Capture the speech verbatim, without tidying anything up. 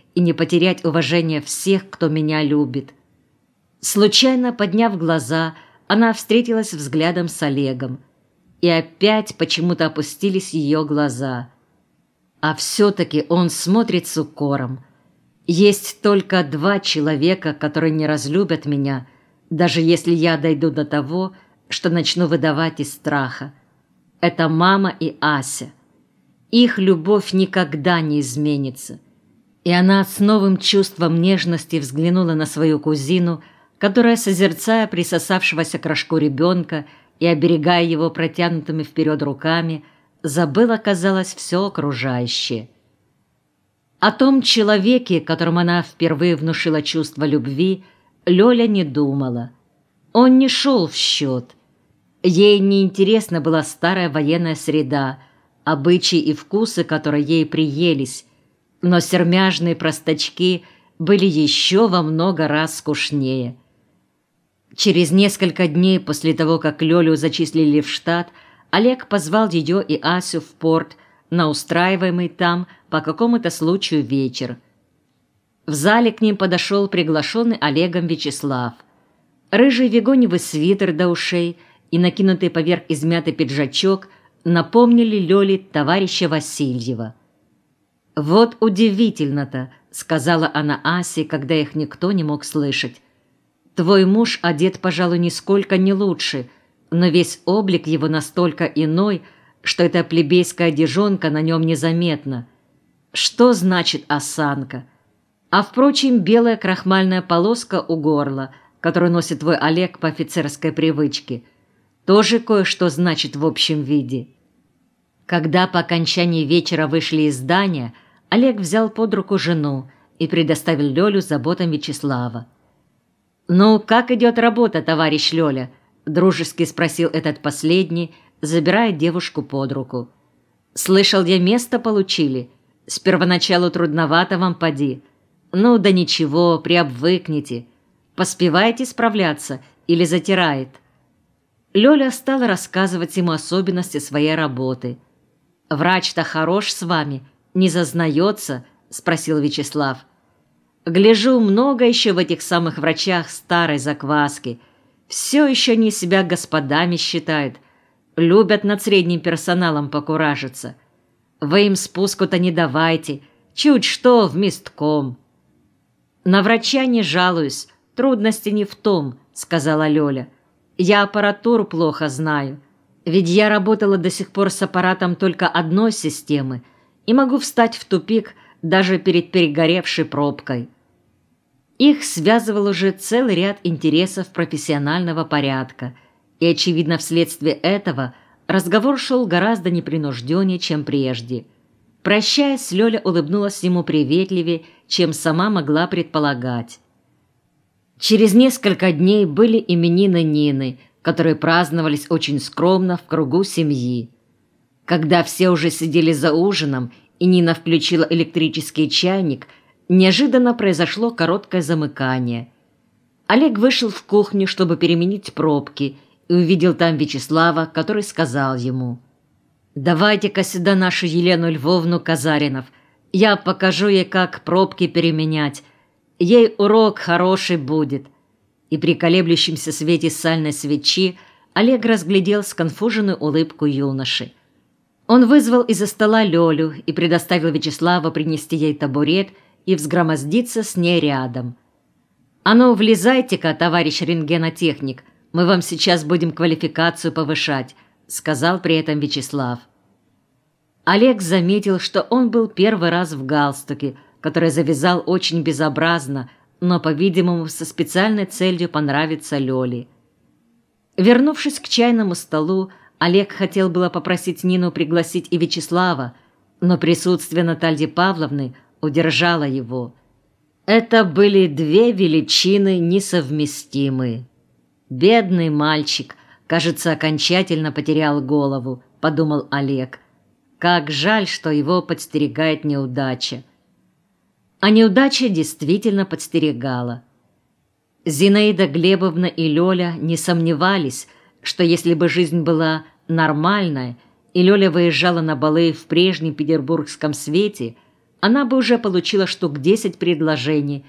и не потерять уважение всех, кто меня любит. Случайно подняв глаза, она встретилась взглядом с Олегом, и опять почему-то опустились ее глаза. А все-таки он смотрит с укором. Есть только два человека, которые не разлюбят меня, даже если я дойду до того, что начну выдавать из страха. Это мама и Ася. Их любовь никогда не изменится. И она с новым чувством нежности взглянула на свою кузину, которая, созерцая присосавшегося к рожку ребенка и оберегая его протянутыми вперед руками, забыла, казалось, все окружающее. О том человеке, которому она впервые внушила чувство любви, Лёля не думала. Он не шел в счет. Ей неинтересна была старая военная среда, обычаи и вкусы, которые ей приелись, но сермяжные простачки были еще во много раз скучнее. Через несколько дней после того, как Лёлю зачислили в штат, Олег позвал ее и Асю в порт на устраиваемый там по какому-то случаю вечер. В зале к ним подошел приглашенный Олегом Вячеслав. Рыжий вегоневый свитер до ушей и накинутый поверх измятый пиджачок напомнили Лёле товарища Васильева. «Вот удивительно-то», — сказала она Асе, когда их никто не мог слышать. «Твой муж одет, пожалуй, нисколько не лучше, но весь облик его настолько иной, что эта плебейская одежонка на нем незаметна. Что значит осанка? А, впрочем, белая крахмальная полоска у горла, которую носит твой Олег по офицерской привычке, тоже кое-что значит в общем виде». Когда по окончании вечера вышли из здания, Олег взял под руку жену и предоставил Лёлю заботам Вячеслава. «Ну, как идет работа, товарищ Лёля?» – дружески спросил этот последний, забирая девушку под руку. «Слышал я, место получили. С первоначалу трудновато вам поди. Ну да ничего, приобвыкните. Поспеваете справляться или затирает?» Лёля стала рассказывать ему особенности своей работы. «Врач-то хорош с вами, не зазнается?» – спросил Вячеслав. «Гляжу, много еще в этих самых врачах старой закваски. Все еще не себя господами считают. Любят над средним персоналом покуражиться. Вы им спуску-то не давайте, чуть что в местком». «На врача не жалуюсь, трудности не в том», – сказала Лёля. «Я аппаратуру плохо знаю. Ведь я работала до сих пор с аппаратом только одной системы и могу встать в тупик даже перед перегоревшей пробкой». Их связывал уже целый ряд интересов профессионального порядка, и, очевидно, вследствие этого разговор шел гораздо непринужденнее, чем прежде. Прощаясь, Лёля улыбнулась ему приветливее, чем сама могла предполагать. Через несколько дней были именины Нины, которые праздновались очень скромно в кругу семьи. Когда все уже сидели за ужином, и Нина включила электрический чайник, неожиданно произошло короткое замыкание. Олег вышел в кухню, чтобы переменить пробки, и увидел там Вячеслава, который сказал ему: «Давайте-ка сюда нашу Елену Львовну Казаринов. Я покажу ей, как пробки переменять. Ей урок хороший будет». И при колеблющемся свете сальной свечи Олег разглядел сконфуженную улыбку юноши. Он вызвал из-за стола Лёлю и предоставил Вячеславу принести ей табурет и взгромоздиться с ней рядом. «А ну, влезайте-ка, товарищ рентгенотехник, мы вам сейчас будем квалификацию повышать», — сказал при этом Вячеслав. Олег заметил, что он был первый раз в галстуке, который завязал очень безобразно, но, по-видимому, со специальной целью понравиться Лёле. Вернувшись к чайному столу, Олег хотел было попросить Нину пригласить и Вячеслава, но присутствие Натальи Павловны удержало его. Это были две величины несовместимые. «Бедный мальчик, кажется, окончательно потерял голову», — подумал Олег. «Как жаль, что его подстерегает неудача». А неудача действительно подстерегала. Зинаида Глебовна и Лёля не сомневались, что если бы жизнь была нормальная, и Лёля выезжала на балы в прежнем петербургском свете, она бы уже получила штук десять предложений,